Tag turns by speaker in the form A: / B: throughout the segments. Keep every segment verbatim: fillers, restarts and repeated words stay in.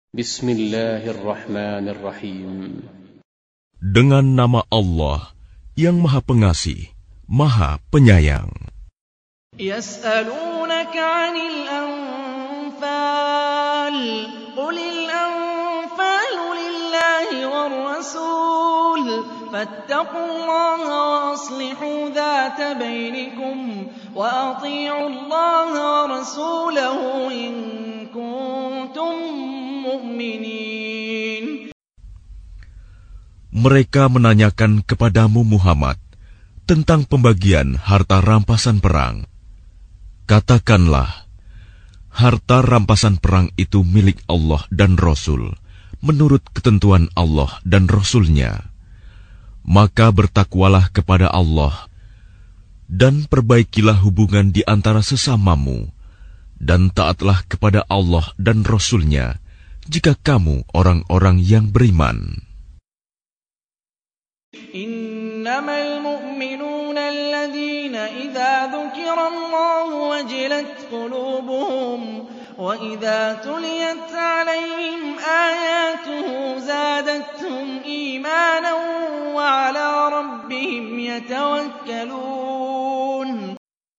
A: Bismillahirrahmanirrahim.
B: Dengan nama Allah yang Maha Pengasih, Maha Penyayang.
C: Yas'alunaka 'anil anfal, qulil anfalu lillahi war rasul, fattaqullaha wa aslihu dhata bainikum wa athi'u allaha wa rasulahu in kuntum mu'minin.
B: Mereka menanyakan kepadamu Muhammad tentang pembagian harta rampasan perang. Katakanlah, harta rampasan perang itu milik Allah dan Rasul, menurut ketentuan Allah dan Rasul-Nya. Maka bertakwalah kepada Allah, dan perbaikilah hubungan di antara sesamamu, dan taatlah kepada Allah dan Rasul-Nya, jika kamu orang-orang yang beriman.
C: Innamal mu'minuna alladhina idza dzukira Allahu wajilat qulubuhum wa idza tuliyat 'alaihim ayatuhu zadatuhum imanan wa 'ala rabbihim yatawakkalun.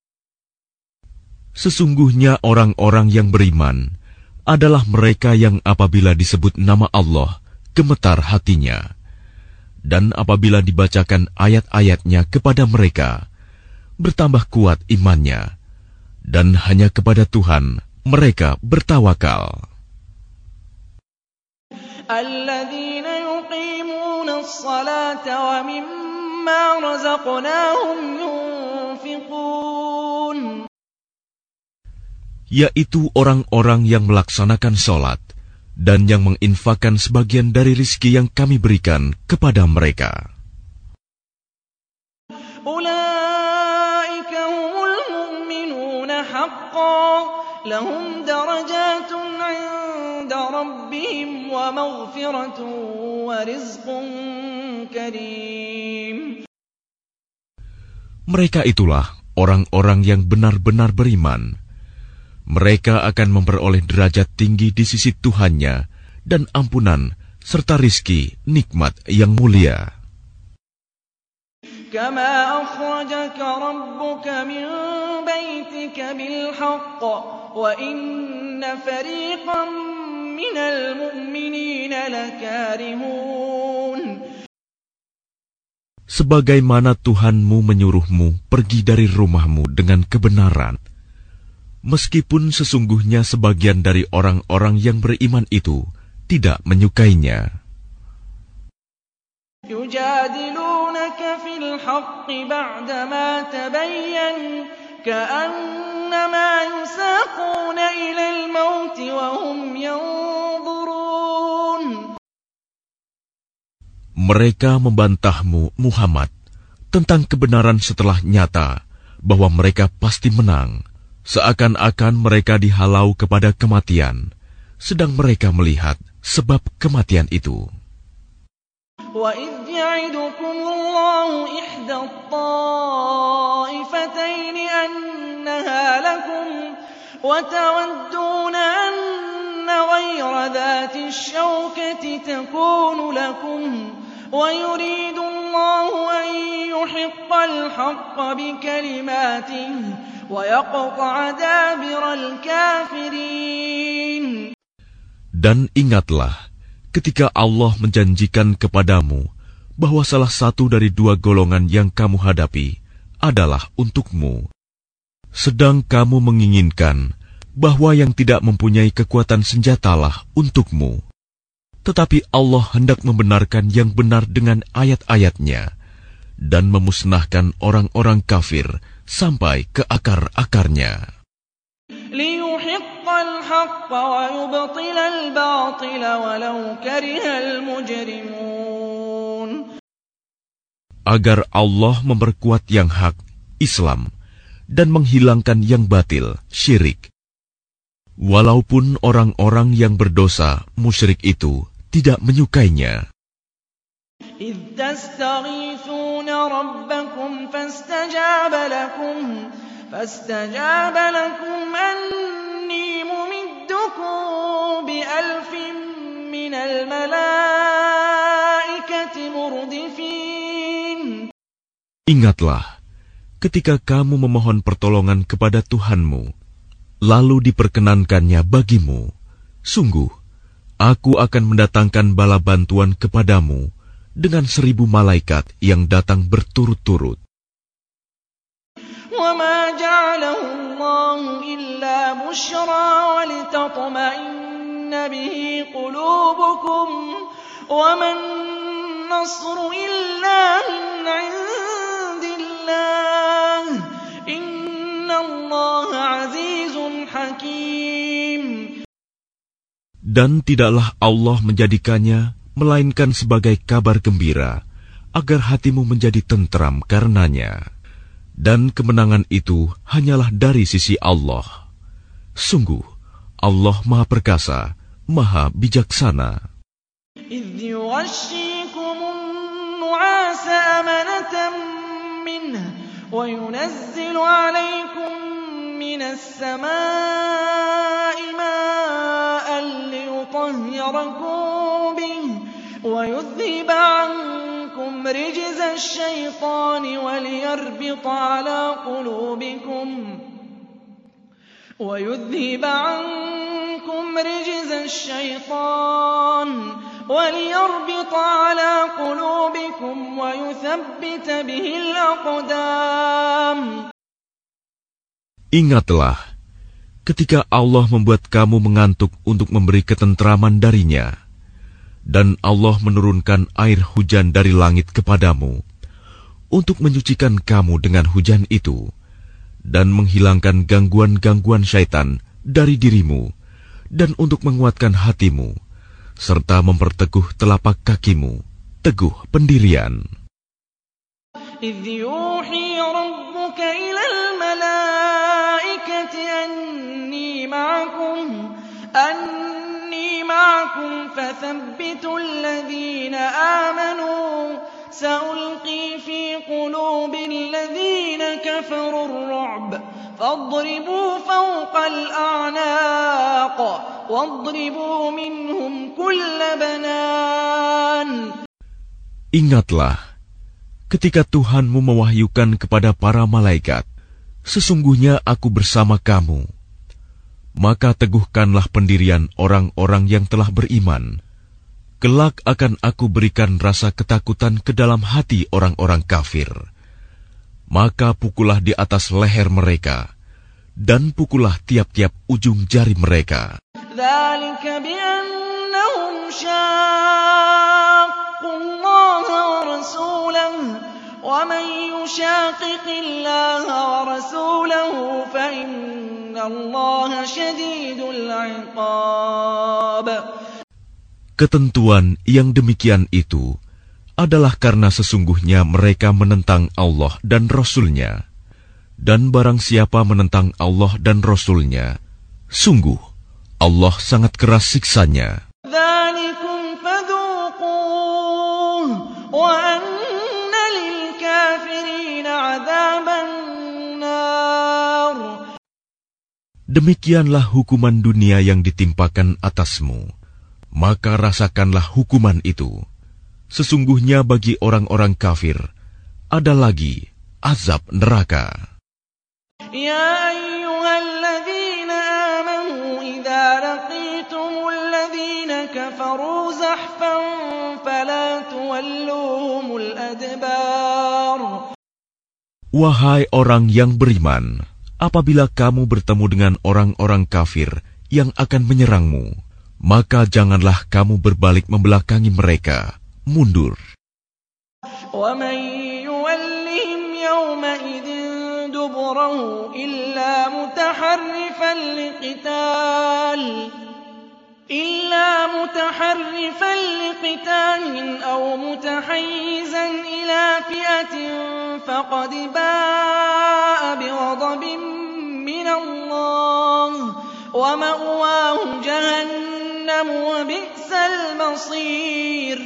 B: Sesungguhnya orang-orang yang beriman adalah mereka yang apabila disebut nama Allah, gemetar hatinya. Dan apabila dibacakan ayat-ayatnya kepada mereka, bertambah kuat imannya. Dan hanya kepada Tuhan mereka bertawakal.
C: Alladzina yuqimuna as-salata wa mimma razaqnahum yunfiqun.
B: Yaitu orang-orang yang melaksanakan sholat dan yang menginfakkan sebagian dari rizki yang kami berikan kepada mereka.
C: Ulaika humul mu'minuna haqqan, lahum darajatun 'inda rabbihim wa maghfiratun wa rizqun karim.
B: Mereka itulah orang-orang yang benar-benar beriman. Mereka akan memperoleh derajat tinggi di sisi Tuhannya dan ampunan serta rizki nikmat yang mulia.
C: Kama akhrajaka rabbuka min baitika bil haqq wa inna fariqan minal mu'minina lakarihun.
B: Sebagaimana Tuhanmu menyuruhmu pergi dari rumahmu dengan kebenaran, meskipun sesungguhnya sebagian dari orang-orang yang beriman itu tidak menyukainya.
C: Yujadilunaka fil haqqi ba'dama tabayyan ka'annama yusaquna ilal mauti wa hum yanzurun.
B: Mereka membantahmu, Muhammad, tentang kebenaran setelah nyata bahwa mereka pasti menang. Seakan-akan mereka dihalau kepada kematian, sedang mereka melihat sebab kematian itu.
C: وَإِذْ يَعِدُكُمُ اللَّهُ إِحْدَى الطَّائِفَتَيْنِ أَنَّهَا لَكُمْ وَتَوَدُّونَ أَنَّ غَيْرَ ذَاتِ الشَّوْكَةِ تَكُونُ لَكُمْ وَيُرِيدُ اللَّهُ أَن يُحِقَّ الْحَقَّ بِكَلِمَاتِهِ وَيَقْطَعَ دَابِرَ الْكَافِرِينَ.
B: Dan ingatlah ketika Allah menjanjikan kepadamu bahwa salah satu dari dua golongan yang kamu hadapi adalah untukmu, sedang kamu menginginkan bahwa yang tidak mempunyai kekuatan senjatalah untukmu. Tetapi Allah hendak membenarkan yang benar dengan ayat-ayatnya dan memusnahkan orang-orang kafir sampai ke akar-akarnya.
C: Liyuhiqqal haqqa wa yubtilal batila walau karihal mujrimun.
B: Agar Allah memperkuat yang hak, Islam, dan menghilangkan yang batil, syirik. Walaupun orang-orang yang berdosa, musyrik itu tidak menyukainya.
C: إِذْ تَسْتَغِيثُونَ رَبَّكُمْ فَاسْتَجَابَ لَكُمْ فَاسْتَجَابَ لَكُمْ أَنِّي مُمِدُّكُم بِأَلْفٍ الْمَلَائِكَةِ مُرْدِفِينَ.
B: Ingatlah, ketika kamu memohon pertolongan kepada Tuhanmu, lalu diperkenankannya bagimu, sungguh, aku akan mendatangkan bala bantuan kepadamu dengan seribu malaikat yang datang berturut-turut.
C: وَمَا جَعَلَهُ اللَّهُ إِلَّا بُشْرَى وَلِتَطْمَئِنَّ بِهِ قُلُوبُكُمْ وَمَا النَّصْرُ إِلَّا مِنْ عِندِ اللَّهِ إِنَّ اللَّهَ عَزِيزٌ حَكِيمٌ.
B: Dan tidaklah Allah menjadikannya melainkan sebagai kabar gembira, agar hatimu menjadi tentram karenanya. Dan kemenangan itu hanyalah dari sisi Allah. Sungguh, Allah Maha Perkasa, Maha Bijaksana.
C: إِذْ يُغَشِّيكُمُ النُّعَاسَ أَمَنَةً مِّنْهُ وَيُنَزِّلُ عَلَيْكُم مِّنَ السَّمَاءِ مَاءً لِّيُطَهِّرَكُم بِهِ وَيُذْهِبَ عَنكُمْ رِجْزَ الشَّيْطَانِ وَلِيَرْبِطَ عَلَىٰ قُلُوبِكُمْ وَيُذْهِبَ عَنكُمْ رِجْزَ الشَّيْطَانِ وَلِيَرْبِطَ عَلَىٰ قُلُوبِكُمْ وَيُثَبِّتَ بِهِ الْأَقْدَامَ.
B: Ingatlah, ketika Allah membuat kamu mengantuk untuk memberi ketentraman darinya, dan Allah menurunkan air hujan dari langit kepadamu untuk menyucikan kamu dengan hujan itu dan menghilangkan gangguan-gangguan syaitan dari dirimu dan untuk menguatkan hatimu serta memperteguh telapak kakimu teguh pendirian.
C: إِذْ يُوحِي رَبُّكَ إِلَى الْمَلَائِكَةِ أَنِّي مَعَكُمْ أَنِّي مَعَكُمْ فَثَبِّتُوا الَّذِينَ آمَنُوا سَأُلْقِي فِي قُلُوبِ الَّذِينَ كَفَرُوا الرُّعْبَ فَاضْرِبُوا فَوْقَ الْأَعْنَاقِ وَاضْرِبُوا مِنْهُمْ كُلَّ بَنَانٍ.
B: Ingatlah, ketika Tuhanmu mewahyukan kepada para malaikat, sesungguhnya aku bersama kamu. Maka teguhkanlah pendirian orang-orang yang telah beriman. Kelak akan aku berikan rasa ketakutan ke dalam hati orang-orang kafir. Maka pukullah di atas leher mereka, dan pukullah tiap-tiap ujung jari mereka.
C: ذَلِكَ بِأَنَّهُمْ شَاقُّوا اللَّهَ وَرَسُولَهُ وَمَن يُشَاقِقِ اللَّهَ وَرَسُولَهُ فَإِنَّ اللَّهَ شَدِيدُ الْعِقَابِ.
B: Ketentuan yang demikian itu adalah karena sesungguhnya mereka menentang Allah dan Rasul-Nya. Dan barang siapa menentang Allah dan Rasul-Nya, sungguh Allah sangat keras siksanya.
C: ذَلِكُمْ فَذُوقُوهُ وَأَنَّ لِلْكَافِرِينَ عَذَابَ النَّارِ.
B: Demikianlah hukuman dunia yang ditimpakan atasmu, maka rasakanlah hukuman itu. Sesungguhnya bagi orang-orang kafir ada lagi azab neraka.
C: يَا أَيُّهَا الَّذِينَ آمَنُوا إِذَا لَقِيتُمُ الَّذِينَ كَفَرُوا زَحْفًا فَلَا تُوَلُّوهُمُ الْأَدْبَارَ.
B: Wahai orang yang beriman, apabila kamu bertemu dengan orang-orang kafir yang akan menyerangmu, maka janganlah kamu berbalik membelakangi mereka, mundur.
C: وَمَن يُوَلِّهِمْ يَوْمَئِذٍ دُبُرَهُ إِلَّا مُتَحَرِّفًا لِقِتَالٍ إِلَّا مُتَحَرِّفًا لِقِتَالٍ أَوْ مُتَحَيِّزًا إِلَى فِئَةٍ فَقَدْ بَاءَ بِغَضَبٍ مِّنَ اللَّهِ وَمَأْوَاهُ جَهَنَّمُ وَبِئْسَ الْمَصِيرُ.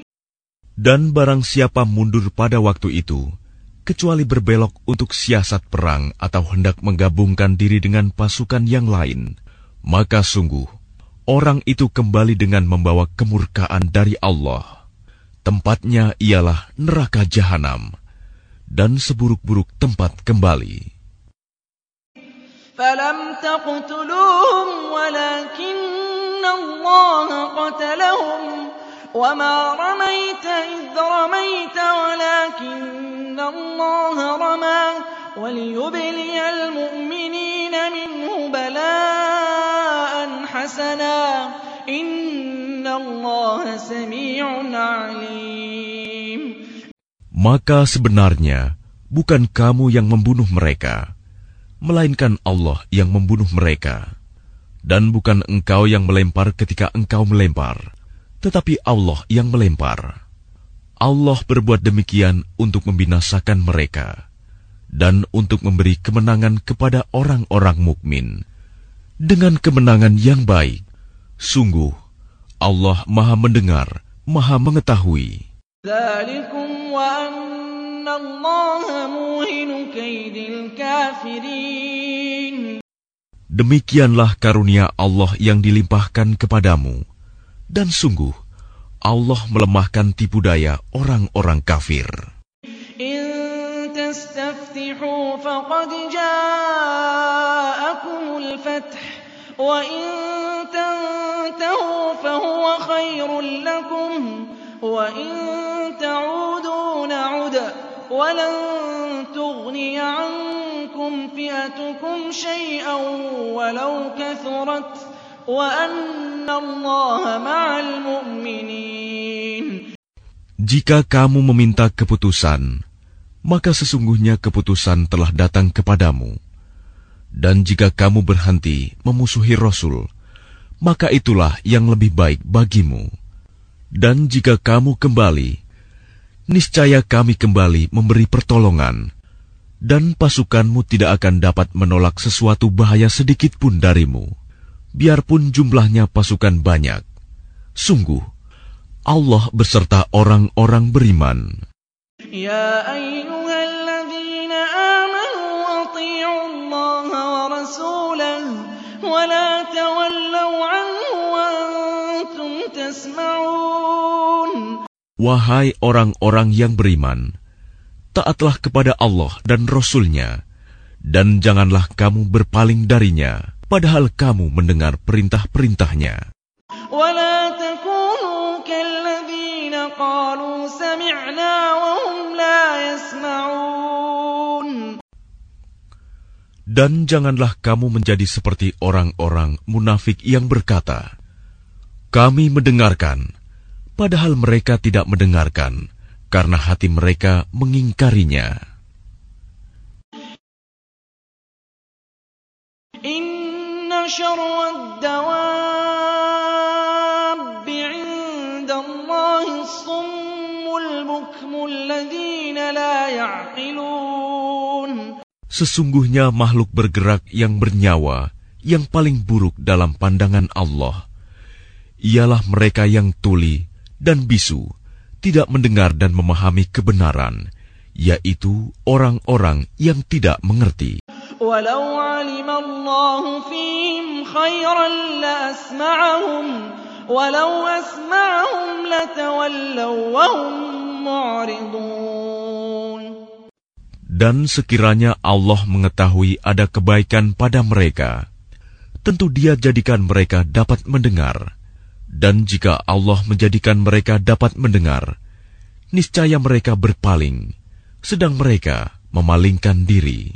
B: Dan barang siapa mundur pada waktu itu, kecuali berbelok untuk siasat perang atau hendak menggabungkan diri dengan pasukan yang lain, maka sungguh orang itu kembali dengan membawa kemurkaan dari Allah. Tempatnya ialah neraka jahanam, dan seburuk-buruk tempat kembali.
C: فَلَمْ تَقْتُلُوهُمْ وَلَكِنَّ اللَّهَ قَتَلَهُمْ وَمَا رَمَيْتَ إِذْ رَمَيْتَ وَلَكِنَّ اللَّهَ رَمَى وَلِيُبْلِيَ الْمُؤْمِنِينَ مِنْهُ بَلَاءً حَسَنًا إِنَّ اللَّهَ سَمِيعٌ عَلِيمٌ.
B: Maka sebenarnya bukan kamu yang membunuh mereka, melainkan Allah yang membunuh mereka. Dan bukan engkau yang melempar ketika engkau melempar, tetapi Allah yang melempar. Allah berbuat demikian untuk membinasakan mereka dan untuk memberi kemenangan kepada orang-orang mukmin dengan kemenangan yang baik. Sungguh, Allah Maha Mendengar, Maha Mengetahui.
C: ذَلِكُمْ وَأَنَّ اللَّهَ مُوهِنُ كَيْدِ الْكَافِرِينَ.
B: Demikianlah karunia Allah yang dilimpahkan kepadamu, dan sungguh Allah melemahkan tipu daya orang-orang kafir.
C: إِن تَسْتَفْتِحُوا فَقَدْ جَاءَكُمُ الْفَتْحُ وَإِن تَنْتَهُوا فَهُوَ خَيْرٌ لَكُمْ وَإِن تَعُودُوا نَعُدْ وَلَن تُغْنِيَ عَنكُمْ فِئَتُكُمْ شَيْئًا وَلَوْ كَثُرَتْ وَأَنَّ اللَّهَ مَعَ الْمُؤْمِنِينَ.
B: Jika kamu meminta keputusan, maka sesungguhnya keputusan telah datang kepadamu. Dan jika kamu berhenti memusuhi Rasul, maka itulah yang lebih baik bagimu. Dan jika kamu kembali, niscaya kami kembali memberi pertolongan, dan pasukanmu tidak akan dapat menolak sesuatu bahaya sedikit pun darimu, biarpun jumlahnya pasukan banyak. Sungguh, Allah beserta orang-orang beriman.
C: Ya ayyuhalladzina amanu athi'u Allah wa rasulahu wa la tawallaw anhu wa antum tasma'un.
B: Wahai orang-orang yang beriman, taatlah kepada Allah dan Rasul-Nya, dan janganlah kamu berpaling darinya, padahal kamu mendengar perintah-perintahnya.
C: وَلَا تَكُونُوا كَالَّذِينَ قَالُوا سَمِعْنَا وَهُمْ لَا يَسْمَعُونَ.
B: Dan janganlah kamu menjadi seperti orang-orang munafik yang berkata, kami mendengarkan, padahal mereka tidak mendengarkan, karena hati mereka mengingkarinya.
C: Inna syarrad dawabbi 'inda Allahi as-summul bukmul ladzina la ya'qilun.
B: Sesungguhnya makhluk bergerak yang bernyawa yang paling buruk dalam pandangan Allah ialah mereka yang tuli dan bisu, tidak mendengar dan memahami kebenaran, yaitu orang-orang yang tidak mengerti.
C: Walau 'alima Allahu fihim khairan la asma'ahum walau asma'ahum latawallaw wa hum mu'ridun.
B: Dan sekiranya Allah mengetahui ada kebaikan pada mereka, tentu Dia jadikan mereka dapat mendengar. Dan jika Allah menjadikan mereka dapat mendengar, niscaya mereka berpaling, sedang mereka memalingkan diri.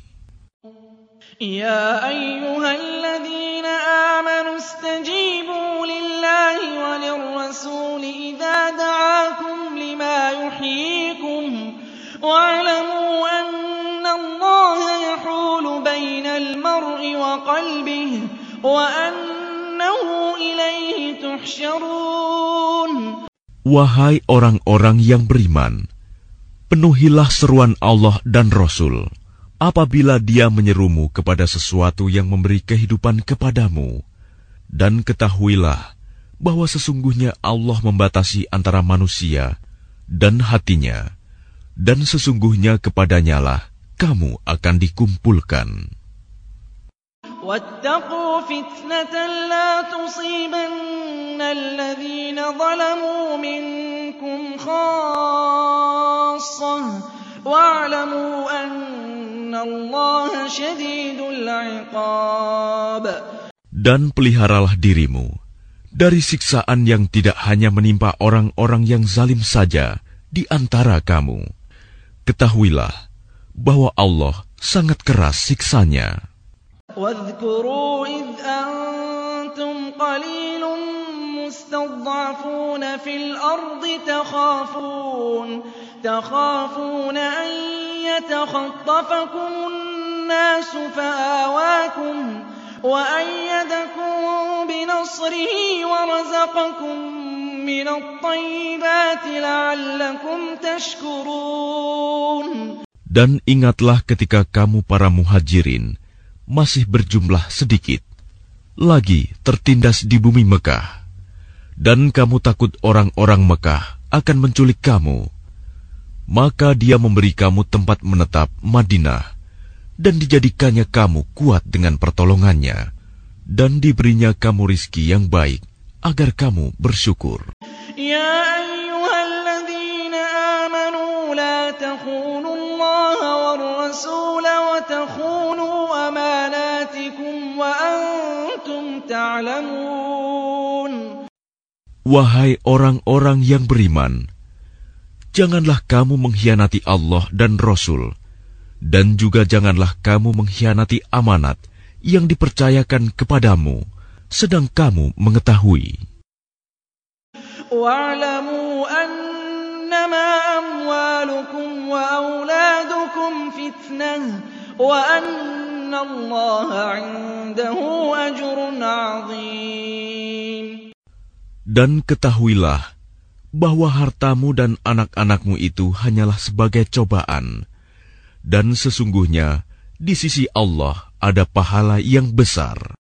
C: Ya ayyuhalladzina amanu istajibu lillahi walirrasuli idza da'akum lima yuhyikum wa'lamu anna Allaha yahulu bainal mar'i wa qalbihi wa annahu ilaihi tuhsyarun.
B: Wahai orang-orang yang beriman, penuhilah seruan Allah dan Rasul apabila Dia menyerumu kepada sesuatu yang memberi kehidupan kepadamu, dan ketahuilah bahwa sesungguhnya Allah membatasi antara manusia dan hatinya, dan sesungguhnya kepadanya lah kamu akan dikumpulkan.
C: واتقوا فتنة لا تصيبن الذين ظلموا منكم خاصة واعلموا أن الله شديد العقاب.
B: Dan peliharalah dirimu dari siksaan yang tidak hanya menimpa orang-orang yang zalim saja di antara kamu. Ketahuilah bahwa Allah sangat keras siksanya.
C: واذكروا إذ أنتم قليل مستضعفون في الأرض تخافون تخافون أن يتخطفكم الناس فآواكم وأيدكم بنصره ورزقكم من الطيبات لعلكم تشكرون.
B: Dan ingatlah ketika kamu para muhajirin masih berjumlah sedikit, lagi tertindas di bumi Mekah, dan kamu takut orang-orang Mekah akan menculik kamu. Maka dia memberi kamu tempat menetap Madinah, dan dijadikannya kamu kuat dengan pertolongannya, dan diberinya kamu rizki yang baik, agar kamu bersyukur.
C: Ya ayyuhalladzina amanu la takhunu Allah war rasul wa takhunu amanatikum wa antum ta'lamun.
B: Wahai orang-orang yang beriman, janganlah kamu mengkhianati Allah dan Rasul, dan juga janganlah kamu mengkhianati amanat yang dipercayakan kepadamu, sedang kamu mengetahui.
C: Wa'lamu annama amwalukum wa auladukum fitnah wa anna Allaha 'indahu ajrun 'azim.
B: Dan ketahuilah bahwa hartamu dan anak-anakmu itu hanyalah sebagai cobaan, dan sesungguhnya di sisi Allah ada pahala yang besar.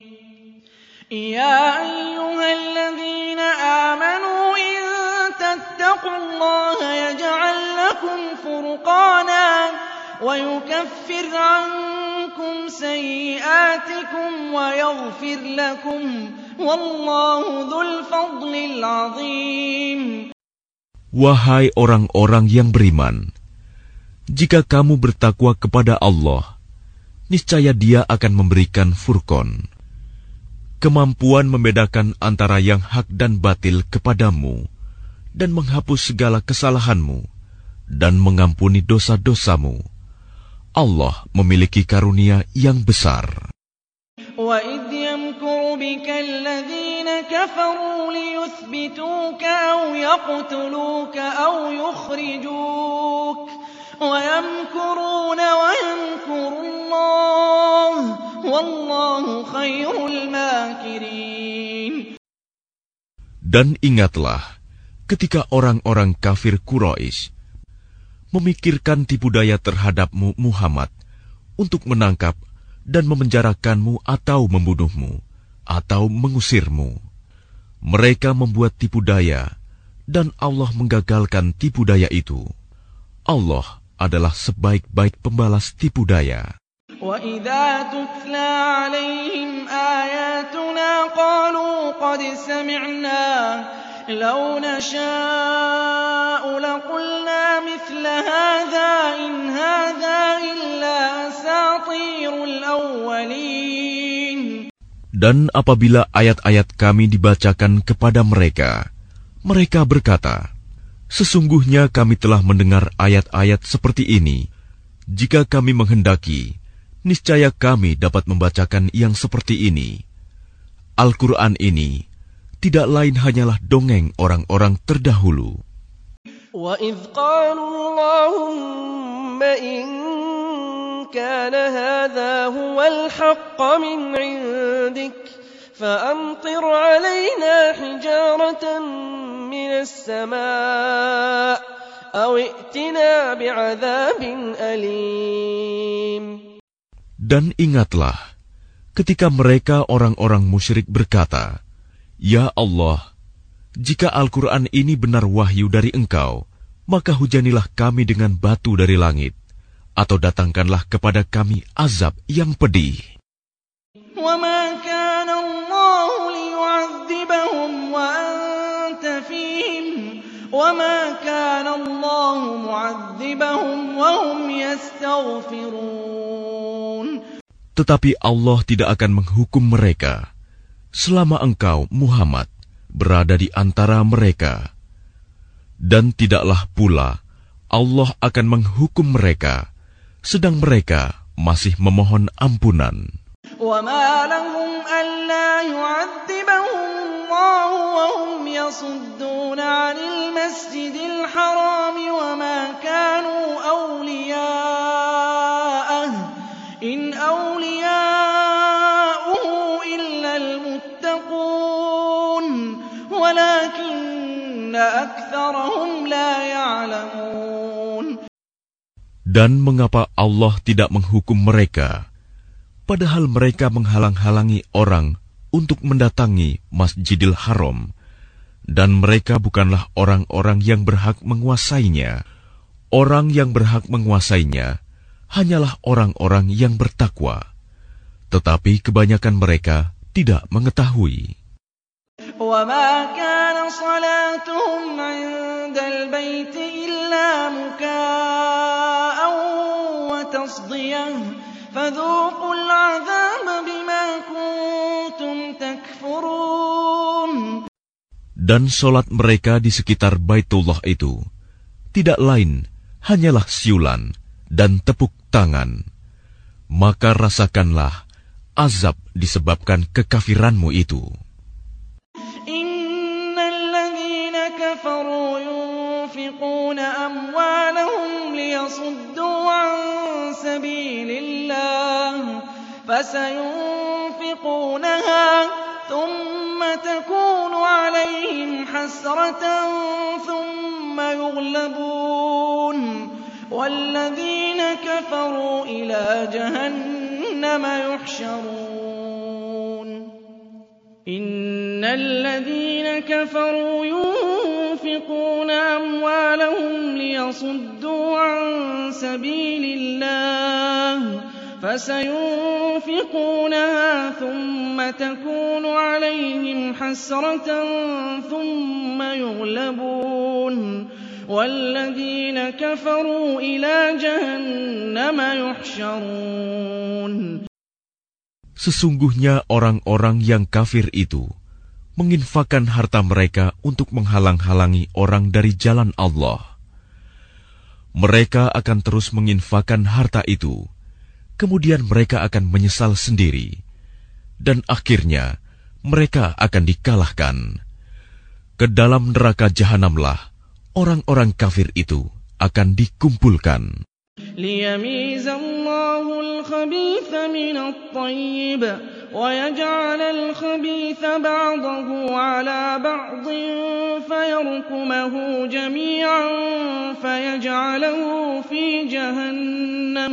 C: Ya ayyuhalladzina amanu in tattaqullaha yaj'al lakum furqana wa yukaffir 'ankum sayyi'atikum wa yaghfir lakum wallahu dzul fadlil 'azim.
B: Wahai orang-orang yang beriman, jika kamu bertakwa kepada Allah, niscaya Dia akan memberikan furqan, kemampuan membedakan antara yang hak dan batil kepadamu, dan menghapus segala kesalahanmu, dan mengampuni dosa-dosamu. Allah memiliki karunia yang besar.
C: وَإِذْ يَمْكُرُ بِكَ الَّذِينَ كَفَرُوا لِيُثْبِتُوكَ أَوْ يَقْتُلُوكَ أَوْ يُخْرِجُوكَ وَيَمْكُرُونَ وَيَمْكُرُ اللَّهُ وَاللَّهُ خَيْرُ الْمَاكِرِينَ.
B: Dan ingatlah ketika orang-orang kafir Quraisy memikirkan tipu daya terhadapmu Muhammad untuk menangkap dan memenjarakanmu atau membunuhmu atau mengusirmu. Mereka membuat tipu daya, dan Allah menggagalkan tipu daya itu. Allah adalah sebaik-baik pembalas tipu daya.
C: وَإِذَا تُتْلَى عَلَيْهِمْ آيَاتُنَا قَالُوا قَدْ سَمِعْنَا لَوْ نَشَاءُ لَقُلْنَا مِثْلَ هَذَا إِنْ هَذَا إِلَّا أَسَاطِيرُ الْأَوَّلِينَ.
B: Dan apabila ayat-ayat kami dibacakan kepada mereka, mereka berkata, sesungguhnya kami telah mendengar ayat-ayat seperti ini. Jika kami menghendaki, niscaya kami dapat membacakan yang seperti ini. Al-Quran ini tidak lain hanyalah dongeng orang-orang terdahulu.
D: وَإِذْ قَالُوا اللَّهُمَّ إِنْ كَانَ هَذَا هُوَ الْحَقَّ مِنْ عِنْدِكَ فَأَمْطِرْ عَلَيْنَا حِجَارَةً مِنَ السَّمَاءِ أَوْ ائْتِنَا بِعَذَابٍ أَلِيمٍ.
B: Dan ingatlah ketika mereka orang-orang musyrik berkata, Ya Allah, jika Al-Quran ini benar wahyu dari Engkau, maka hujanilah kami dengan batu dari langit, atau datangkanlah kepada kami azab yang pedih.
C: وَمَا كَانَ اللَّهُ مُعَذِّبَهُمْ وَهُمْ يَسْتَغْفِرُونَ.
B: Tetapi Allah tidak akan menghukum mereka selama engkau, Muhammad, berada di antara mereka. Dan tidaklah pula Allah akan menghukum mereka sedang mereka masih memohon ampunan.
C: وَمَا لَهُمْ أَلَّا يُعَذِّبَهُمُ اللَّهُ وَهُمْ يَصُدُّونَ عَنِ الْمَسْجِدِ الْحَرَامِ وَمَا كَانُوا أَوْلِيَاءَهُ إِنْ أَوْلِيَاؤُهُ إِلَّا الْمُتَّقُونَ وَلَكِنَّ أَكْثَرَهُمْ لَا يَعْلَمُونَ.
B: Dan mengapa Allah tidak menghukum mereka, padahal mereka menghalang-halangi orang untuk mendatangi Masjidil Haram, dan mereka bukanlah orang-orang yang berhak menguasainya. Orang yang berhak menguasainya hanyalah orang-orang yang bertakwa, tetapi kebanyakan mereka tidak mengetahui.
C: وَمَا كَانَ صَلَاتُهُمْ عِندَ الْبَيْتِ إِلَّا مُكَاءً وَتَصْدِيَةً فَذُوقُوا الْعَذَابَ بِمَا كُنتُمْ تَكْفُرُونَ.
B: Dan solat mereka di sekitar Baitullah itu tidak lain hanyalah siulan dan tepuk tangan. Maka rasakanlah azab disebabkan kekafiranmu itu.
C: كفروا ينفقون أموالهم ليصدوا عن سبيل الله فسينفقونها ثم تكون عليهم حسرة ثم يغلبون والذين كفروا إلى جهنم يحشرون. إن الذين كفروا ينفقون أموالهم ليصدوا عن سبيل الله فسينفقونها ثم تكون عليهم حسرة ثم يغلبون والذين كفروا إلى جهنم يحشرون.
B: Sesungguhnya orang-orang yang kafir itu menginfakkan harta mereka untuk menghalang-halangi orang dari jalan Allah. Mereka akan terus menginfakkan harta itu, kemudian mereka akan menyesal sendiri, dan akhirnya mereka akan dikalahkan. Ke dalam neraka jahanamlah orang-orang kafir itu akan dikumpulkan.
C: ليميز الله الخبيث من الطيب ويجعل الخبيث بعضه على بعض فيركمه جميعا فيجعله في جهنم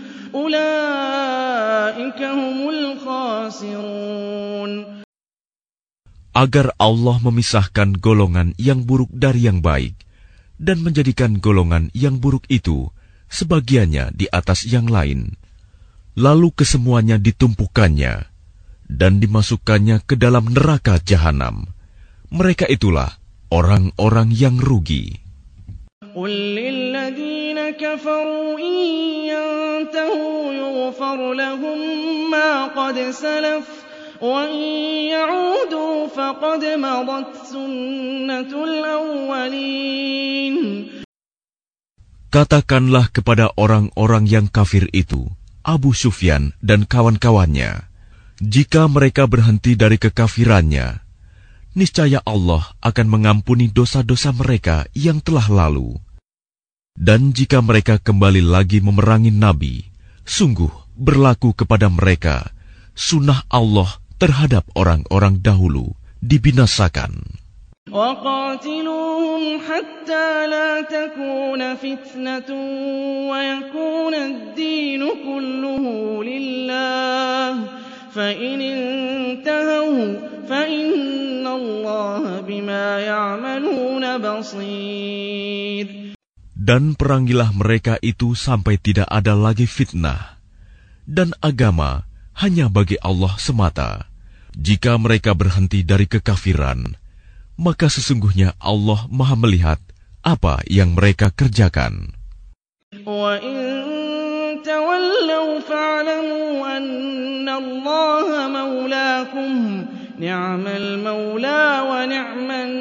C: أولئك هم الخاسرون.
B: Agar Allah memisahkan golongan yang buruk dari yang baik dan menjadikan golongan yang buruk itu sebagiannya di atas yang lain, lalu kesemuanya ditumpukannya dan dimasukkannya ke dalam neraka jahanam. Mereka itulah orang-orang yang rugi.
C: قُلْ لِلَّذِينَ كَفَرُوا إِن يَنْتَهُوا يُغْفَرْ لَهُم مَّا قَدْ سَلَفَ وَإِن يَعُودُوا فَقَدْ مَضَتْ سُنَّةُ الْأَوَّلِينَ.
B: Katakanlah kepada orang-orang yang kafir itu, Abu Sufyan dan kawan-kawannya, jika mereka berhenti dari kekafirannya, niscaya Allah akan mengampuni dosa-dosa mereka yang telah lalu. Dan jika mereka kembali lagi memerangi Nabi, sungguh berlaku kepada mereka sunnah Allah terhadap orang-orang dahulu dibinasakan.
C: وَقَاتِلُوهُمْ حَتَّى لَا تَكُونَ فِتْنَةٌ وَيَكُونَ الدِّينُ كُلُّهُ لِلَّهِ فَإِنِ انتَهَوْا فَإِنَّ اللَّهَ بِمَا يَعْمَلُونَ بَصِيرٌ.
B: Dan perangilah mereka itu sampai tidak ada lagi fitnah, dan agama hanya bagi Allah semata. Jika mereka berhenti dari kekafiran, maka sesungguhnya Allah Maha melihat apa yang mereka kerjakan.
C: Wa in tawallaw fa'lamu anna Allah maulakum ni'mal maula wa ni'man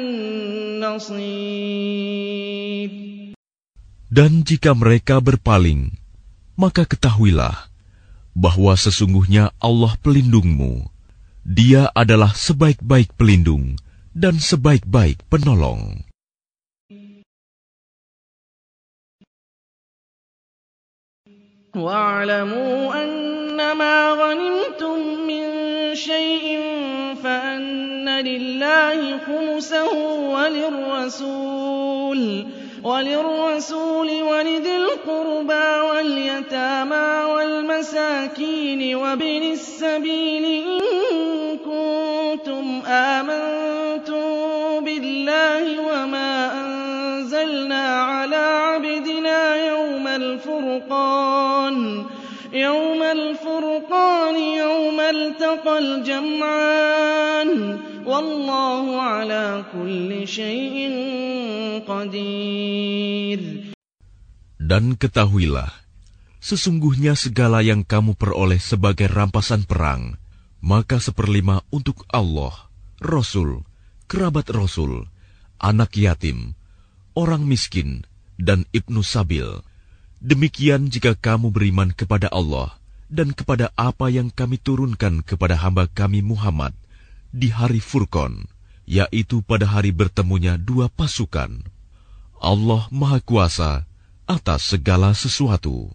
C: nasir.
B: Dan jika mereka berpaling, maka ketahuilah bahwa sesungguhnya Allah pelindungmu. Dia adalah sebaik-baik pelindung dan sebaik-baik penolong.
C: Wa'lamu annama ghanimtum min syai'in fa anna lillahi khumsahu walirrasul وللرسول ولذي القربى واليتامى والمساكين وابن السبيل إن كنتم آمنتم بالله وما أنزلنا على عبدنا يوم الفرقان يوم الفرقان يوم التقى الجمعان والله على كل شيء قدير.
B: Dan ketahuilah, sesungguhnya segala yang kamu peroleh sebagai rampasan perang, maka seperlima untuk Allah, Rasul, kerabat Rasul, anak yatim, orang miskin, dan ibnu sabil. Demikian jika kamu beriman kepada Allah dan kepada apa yang kami turunkan kepada hamba kami Muhammad di hari Furqan, yaitu pada hari bertemunya dua pasukan. Allah Maha Kuasa atas segala sesuatu.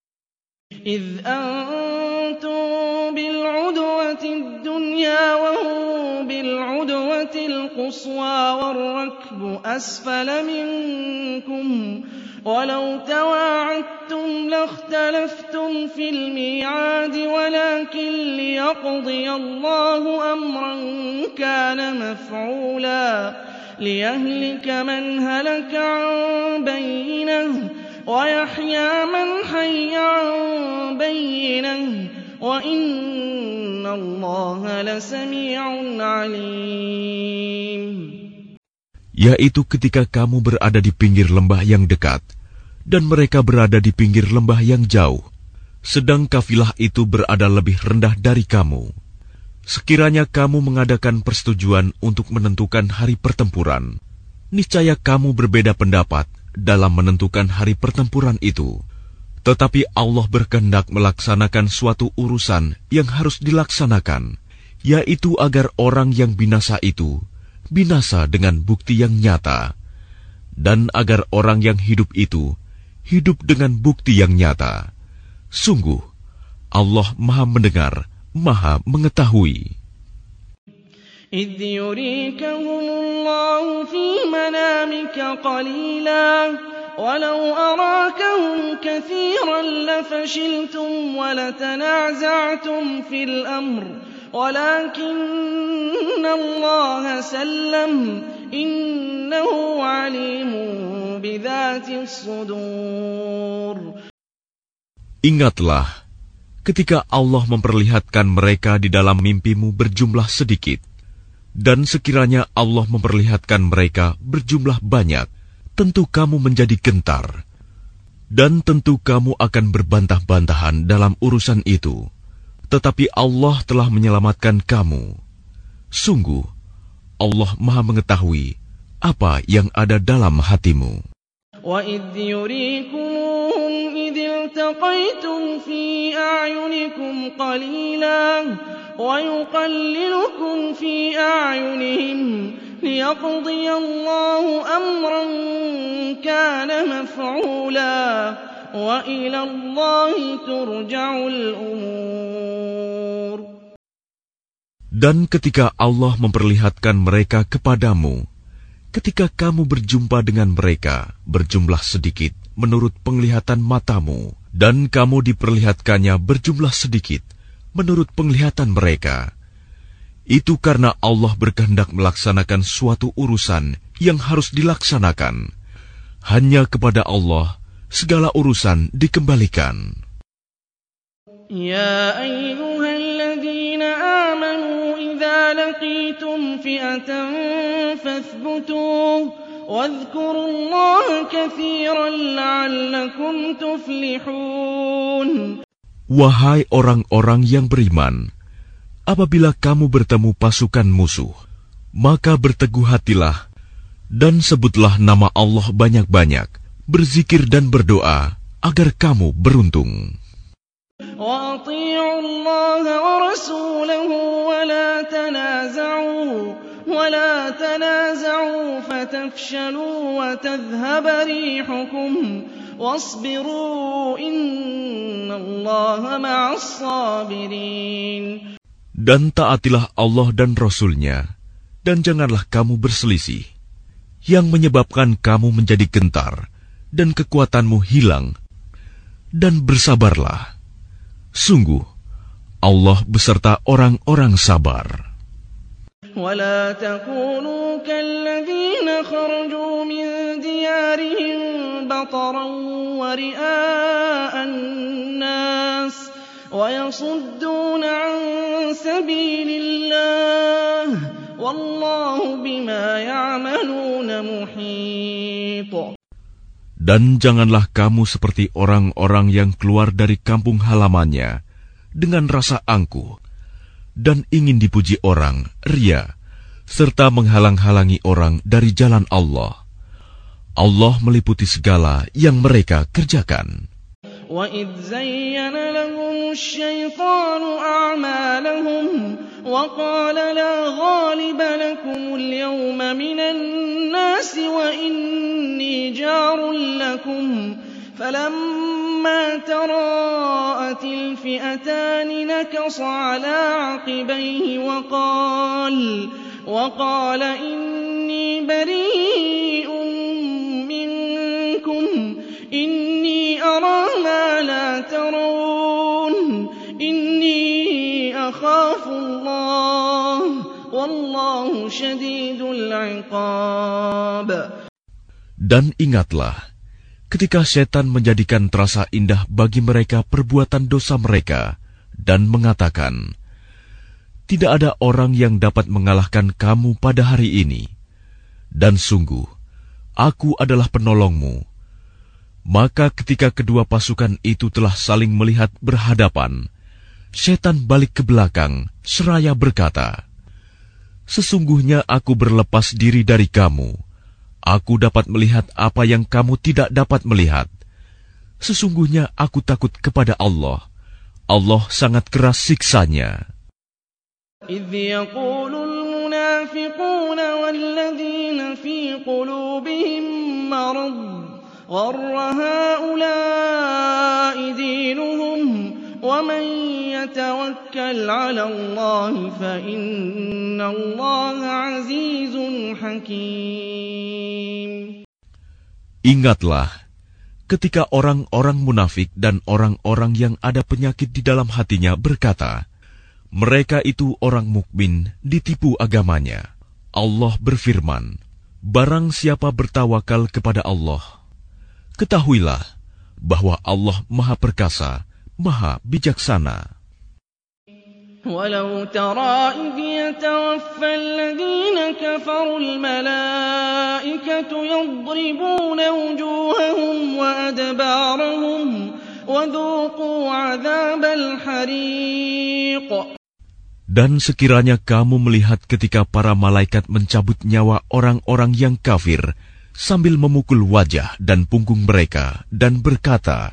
C: إِذْ أَنْتُمْ بِالْعُدْوَةِ الدُّنْيَا وَهُمْ بِالْعُدْوَةِ الْقُصْوَى وَالرَّكْبُ أَسْفَلَ مِنْكُمْ وَلَوْ تَوَاعَدتُّمْ لَاخْتَلَفْتُمْ فِي الْمِيعَادِ وَلَكِنْ لِيَقْضِيَ اللَّهُ أَمْرًا كَانَ مَفْعُولًا لِيَهْلِكَ مَنْ هَلَكَ عَنْ بَيِّنَةٍ وَيَحْيَى مَنْ حَيَّ عَنْ بَيِّنَةٍ وَإِنَّ اللَّهَ لَسَمِيعٌ عَلِيمٌ.
B: Yaitu ketika kamu berada di pinggir lembah yang dekat, dan mereka berada di pinggir lembah yang jauh, sedang kafilah itu berada lebih rendah dari kamu. Sekiranya kamu mengadakan persetujuan untuk menentukan hari pertempuran, niscaya kamu berbeda pendapat dalam menentukan hari pertempuran itu. Tetapi Allah berkehendak melaksanakan suatu urusan yang harus dilaksanakan, yaitu agar orang yang binasa itu binasa dengan bukti yang nyata, dan agar orang yang hidup itu hidup dengan bukti yang nyata. Sungguh, Allah Maha Mendengar, Maha Mengetahui.
C: إِذْ يُرِيكَهُمُ اللَّهُ فِي مَنَامِكَ قَلِيلًا وَلَوْ أَرَاكَهُمْ كَثِيرًا لَفَشِلْتُمْ وَلَتَنَازَعْتُمْ فِي الْأَمْرِ وَلَكِنَّ اللَّهَ سَلَّمَ إِنَّهُ عَلِيمٌ بِذَاتِ الصُّدُورِ.
B: Ingatlah ketika Allah memperlihatkan mereka di dalam mimpimu berjumlah sedikit, dan sekiranya Allah memperlihatkan mereka berjumlah banyak, tentu kamu menjadi gentar, dan tentu kamu akan berbantah-bantahan dalam urusan itu. Tetapi Allah telah menyelamatkan kamu. Sungguh, Allah Maha Mengetahui apa yang ada dalam hatimu.
C: وَإِذْ يُرِيكُمُوهُمْ إِذِ الْتَقَيْتُمْ فِي أَعْيُنِكُمْ قَلِيلًا وَيُقَلِّلُكُمْ فِي أَعْيُنِهِمْ لِيَقْضِيَ اللَّهُ أَمْرًا كَانَ مَفْعُولًا وَإِلَى اللَّهِ تُرْجَعُ الْأُمُورُ.
B: Dan ketika Allah memperlihatkan mereka kepadamu, ketika kamu berjumpa dengan mereka berjumlah sedikit menurut penglihatan matamu, dan kamu diperlihatkannya berjumlah sedikit menurut penglihatan mereka, itu karena Allah berkehendak melaksanakan suatu urusan yang harus dilaksanakan. Hanya kepada Allah segala urusan dikembalikan.
C: يا أيها الذين آمنوا إذا لقيتم فئة فاثبتوا واذكروا الله كثيرا لعلكم تفلحون.
B: Wahai orang-orang yang beriman, apabila kamu bertemu pasukan musuh, maka berteguh hatilah dan sebutlah nama Allah banyak-banyak, berzikir dan berdoa agar kamu beruntung.
C: وَأَطِيعُوا اللَّهَ وَرَسُولَهُ وَلَا تَنَازَعُوا وَلَا تَنَازَعُوا فَتَفْشَلُوا وَتَذْهَبَ رِيحُكُمْ وَاصْبِرُوا إِنَّ اللَّهَ مَعَ الصَّابِرِينَ.
B: Dan taatilah Allah dan Rasul-Nya, dan janganlah kamu berselisih, yang menyebabkan kamu menjadi gentar dan kekuatanmu hilang, dan bersabarlah. Sungguh, Allah beserta orang-orang sabar.
C: وَلَا تَكُونُوا كَالَّذِينَ خَرَجُوا مِنْ دِيَارِهِمْ بَطَرًا وَرِئَاءَ النَّاسِ وَيَصُدُّونَ عَنْ سَبِيلِ اللَّهِ وَاللَّهُ بِمَا يَعْمَلُونَ مُحِيطٌ.
B: Dan janganlah kamu seperti orang-orang yang keluar dari kampung halamannya dengan rasa angkuh dan ingin dipuji orang, ria, serta menghalang-halangi orang dari jalan Allah. Allah meliputi segala yang mereka kerjakan.
C: وَإِذْ زَيَّنَ لَهُمُ الشَّيْطَانُ أَعْمَالَهُمْ وَقَالَ لَا غَالِبَ لَكُمُ الْيَوْمَ مِنَ النَّاسِ وَإِنِّي جَارٌ لَكُمْ فَلَمَّا تَرَاءَتِ الْفِئَتَانِ نَكَصَ عَلَى عَقِبَيْهِ وَقَالَ وَقَالَ إِنِّي بَرِيءٌ مِنكُمْ إِنِّي أَرَىٰ مَا لَا تَرَوْنَ إِنِّي أَخَافُ اللَّهَ وَاللَّهُ شَدِيدُ الْعِقَابِ.
B: Dan ingatlah, ketika setan menjadikan terasa indah bagi mereka perbuatan dosa mereka, dan mengatakan, tidak ada orang yang dapat mengalahkan kamu pada hari ini, dan sungguh, aku adalah penolongmu. Maka ketika kedua pasukan itu telah saling melihat berhadapan, setan balik ke belakang seraya berkata, sesungguhnya aku berlepas diri dari kamu. Aku dapat melihat apa yang kamu tidak dapat melihat. Sesungguhnya aku takut kepada Allah. Allah sangat keras siksanya.
C: إِذْ يَقُولُ الْمُنَافِقُونَ وَالَّذِينَ فِي قُلُوبِهِم مَّرَضٌ غَرَّ هَٰؤُلَاءِ دِينُهُمْ وَمَن يَتَوَكَّلْ عَلَى اللَّهِ فَإِنَّ اللَّهَ عَزِيزٌ حَكِيمٌ.
B: Ingatlah, ketika orang-orang munafik dan orang-orang yang ada penyakit di dalam hatinya berkata, mereka itu orang mukmin ditipu agamanya. Allah berfirman, barang siapa bertawakal kepada Allah, ketahuilah bahwa Allah Maha Perkasa, Maha Bijaksana.
C: وَلَوْ تَرَىٰ إِذْ يَتَوَفَّى الَّذِينَ كَفَرُوا الْمَلَائِكَةُ يَضْرِبُونَ وُجُوهَهُمْ وَأَدْبَارَهُمْ وَذُوقُوا عَذَابَ الْحَرِيقِ.
B: Dan sekiranya kamu melihat ketika para malaikat mencabut nyawa orang-orang yang kafir sambil memukul wajah dan punggung mereka dan berkata,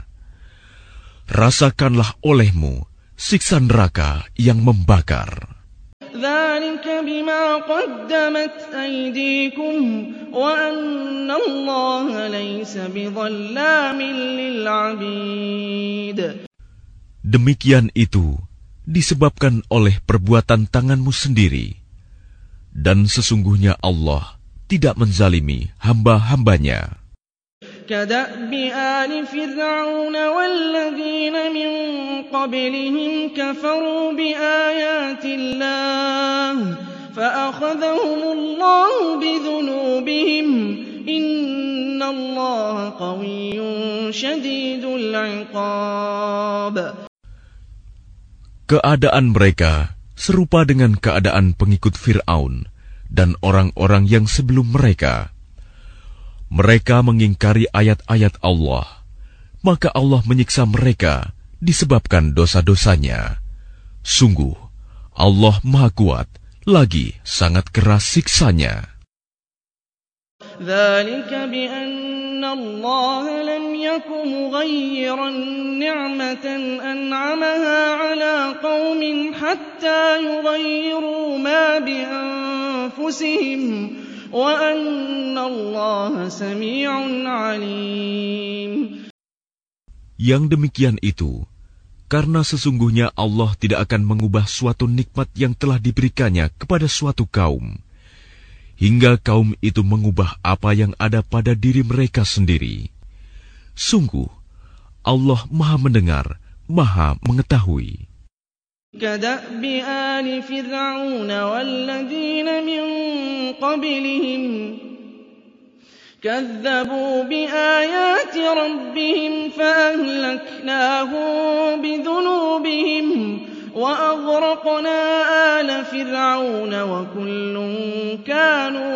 B: rasakanlah olehmu siksa neraka yang membakar.
C: ذَلِكَ بِمَا قَدَّمَتْ أَيْدِيكُمْ وَأَنَّ اللَّهَ لَيْسَ بِظَلَّامٍ لِلْعَبِيدِ.
B: Demikian itu disebabkan oleh perbuatan tanganmu sendiri, dan sesungguhnya Allah tidak menzalimi hamba-hambanya.
C: كَدَأْبِ آلِ فِرْعَوْنَ وَالَّذِينَ مِن قَبْلِهِمْ كَفَرُوا بِآيَاتِ اللَّهِ فَأَخَذَهُمُ اللَّهُ بِذُنُوبِهِمْ إِنَّ اللَّهَ قَوِيٌّ شَدِيدُ الْعِقَابِ.
B: Keadaan mereka serupa dengan keadaan pengikut Fir'aun dan orang-orang yang sebelum mereka. Mereka mengingkari ayat-ayat Allah, maka Allah menyiksa mereka disebabkan dosa-dosanya. Sungguh, Allah Maha Kuat, lagi sangat keras siksanya.
C: ذلك بأن الله لم يك مغيرا نعمة أنعمها على قوم حتى يغيروا ما بأنفسهم وأن الله سميع عليم.
B: Yang demikian itu, karena sesungguhnya Allah tidak akan mengubah suatu nikmat yang telah diberikannya kepada suatu kaum, hingga kaum itu mengubah apa yang ada pada diri mereka sendiri. Sungguh, Allah Maha Mendengar, Maha Mengetahui.
C: كدأب آل فرعون والذين من قبلهم كذبوا بآيات ربهم فأهلكناهم بذنوبهم وأغرقنا آل فرعون وكل كانوا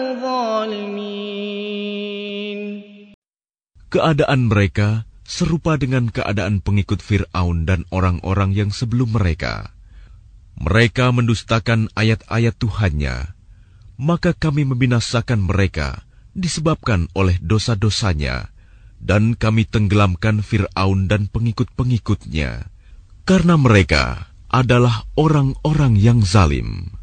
C: ظالمين.
B: Keadaan mereka serupa dengan keadaan pengikut Fir'aun dan orang-orang yang sebelum mereka. Mereka mendustakan ayat-ayat Tuhannya, maka kami membinasakan mereka disebabkan oleh dosa-dosanya, dan kami tenggelamkan Fir'aun dan pengikut-pengikutnya, karena mereka adalah orang-orang yang zalim.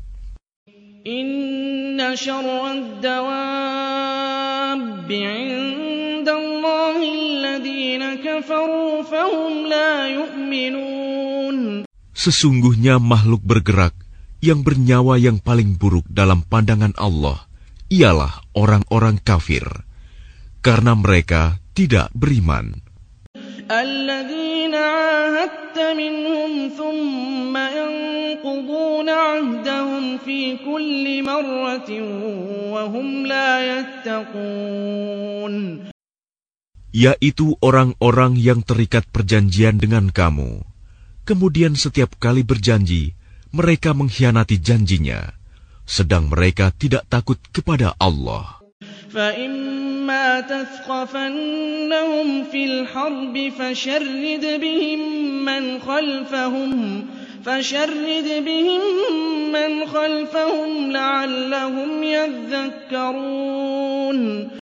C: Inna syarrad dawab 'inda Allahi alladhina kafaru fahum la yu'minun.
B: Sesungguhnya makhluk bergerak yang bernyawa yang paling buruk dalam pandangan Allah ialah orang-orang kafir, karena mereka tidak beriman.
C: Alladzina 'ahadta minhum thumma yanquduna 'ahdahum fi kulli marratin wa hum la yattaqun.
B: Yaitu orang-orang yang terikat perjanjian dengan kamu, kemudian setiap kali berjanji mereka mengkhianati janjinya, sedang mereka tidak takut kepada Allah.
C: فَإِمَّا تَثْقَفَنَّهُمْ فِي الْحَرْبِ فَشَرِّدْ بِهِمْ مَنْ خَلْفَهُمْ فَشَرِّدْ بِهِمْ مَنْ خَلْفَهُمْ لَعَلَّهُمْ يَذَّكَّرُونَ.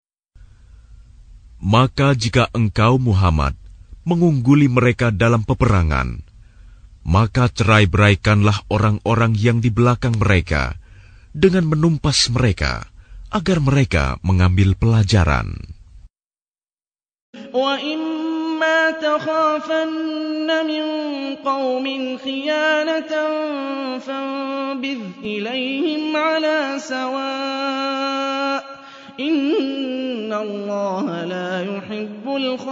B: Maka jika engkau Muhammad mengungguli mereka dalam peperangan, maka cerai-beraikanlah orang-orang yang di belakang mereka dengan menumpas mereka, agar mereka mengambil pelajaran.
C: وَإِمَّا تَخَافَنَّ مِنْ قَوْمٍ خِيَانَةً فَانبِذْ إِلَيْهِمْ عَلَى سَوَاءٍ إِنَّ اللَّهَ لَا يُحِبُّ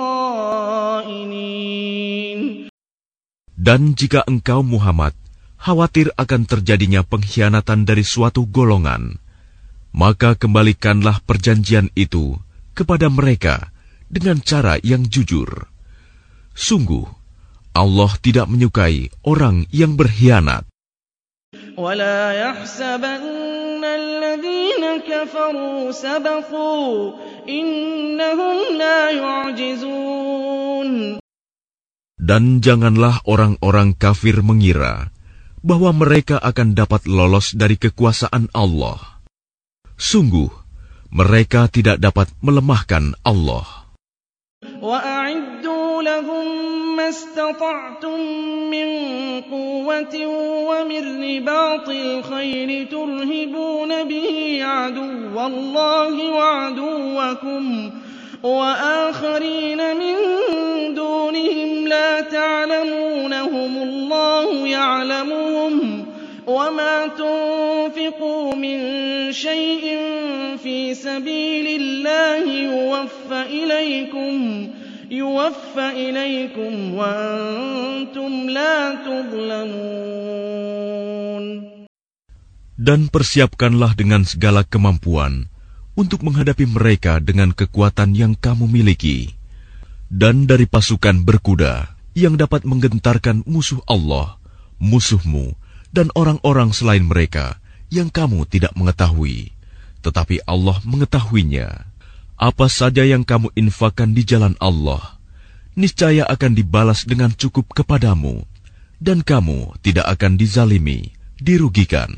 C: الْخَائِنِينَ.
B: Dan jika engkau Muhammad khawatir akan terjadinya pengkhianatan dari suatu golongan, maka kembalikanlah perjanjian itu kepada mereka dengan cara yang jujur. Sungguh, Allah tidak menyukai orang yang berkhianat.
C: وَلَا يَحْسَبَنَّ الَّذِينَ كَفَرُوا سَبَقُوا إِنَّهُمْ لَا يُعْجِزُونَ.
B: Dan janganlah orang-orang kafir mengira bahwa mereka akan dapat lolos dari kekuasaan Allah. Sungguh, mereka tidak dapat melemahkan Allah.
C: وَأَعِدُّوا لَهُم مَّا اسْتَطَعْتُم مِّن قُوَّةٍ وَمِن رِّبَاطِ الْخَيْلِ تُرْهِبُونَ بِهِ عَدُوَّ اللَّهِ وَعَدُوَّكُمْ وَآخَرِينَ مِن دُونِهِمْ لَا تَعْلَمُونَهُمُ اللَّهُ يَعْلَمُهُمْ وَمَا تُنفِقُوا مِن شَيْءٍ فِي سَبِيلِ اللَّهِ يُوَفَّ إِلَيْكُمْ يُوَفَّ إِلَيْكُمْ وَأَنْتُمْ لَا تُظْلَمُونَ.
B: Dan persiapkanlah dengan segala kemampuan untuk menghadapi mereka dengan kekuatan yang kamu miliki, dan dari pasukan berkuda yang dapat menggentarkan musuh Allah, musuhmu, dan orang-orang selain mereka yang kamu tidak mengetahui, tetapi Allah mengetahuinya. Apa saja yang kamu infakkan di jalan Allah, niscaya akan dibalas dengan cukup kepadamu, dan kamu tidak akan dizalimi, dirugikan.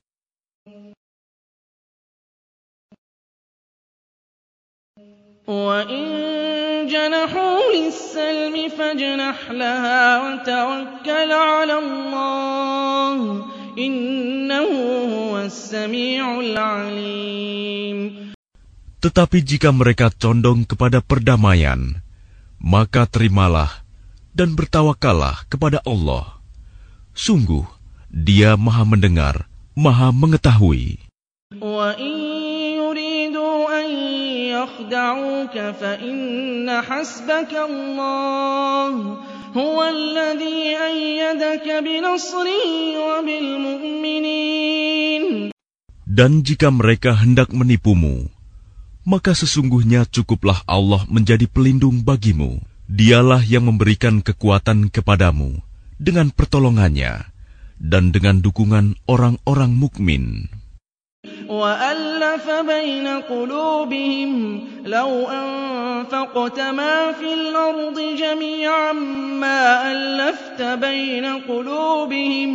C: وَإِن جَنَحُوا لِلسَّلْمِ فَاجْنَحْ لَهَا وَتَوَكَّلْ عَلَى اللَّهِ إِنَّهُ هُوَ السَّمِيعُ الْعَلِيمُ.
B: Tetapi jika mereka condong kepada perdamaian, maka terimalah dan bertawakallah kepada Allah. Sungguh, Dia Maha Mendengar, Maha Mengetahui.
C: وَإِن يُرِيدُوا أَن يَخْدَعُوكَ فَإِنَّ حَسْبَكَ اللَّهُ هُوَ الَّذِي أَيَّدَكَ بِنَصْرِهِ وَبِالْمُؤْمِنِينَ.
B: Dan jika mereka hendak menipumu, maka sesungguhnya cukuplah Allah menjadi pelindung bagimu. Dialah yang memberikan kekuatan kepadamu dengan pertolongannya dan dengan dukungan orang-orang mukmin.
C: وَأَلَّفَ بَيْنَ قُلُوبِهِمْ لَوْ أَنفَقْتَ مَا فِي الْأَرْضِ جَمِيعًا مَا أَلَّفْتَ بَيْنَ قُلُوبِهِمْ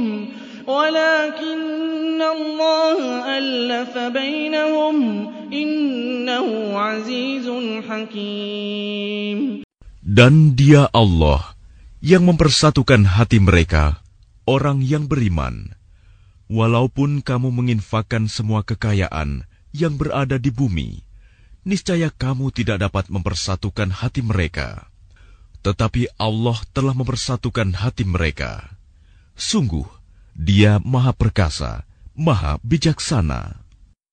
C: وَلَكِنَّ اللَّهَ أَلَّفَ بَيْنَهُمْ إِنَّهُ عَزِيزٌ حَكِيمٌ.
B: Dan Dia Allah yang mempersatukan hati mereka, orang yang beriman. Walaupun kamu menginfakkan semua kekayaan yang berada di bumi, niscaya kamu tidak dapat mempersatukan hati mereka. Tetapi Allah telah mempersatukan hati mereka. Sungguh, Dia Maha Perkasa, Maha Bijaksana.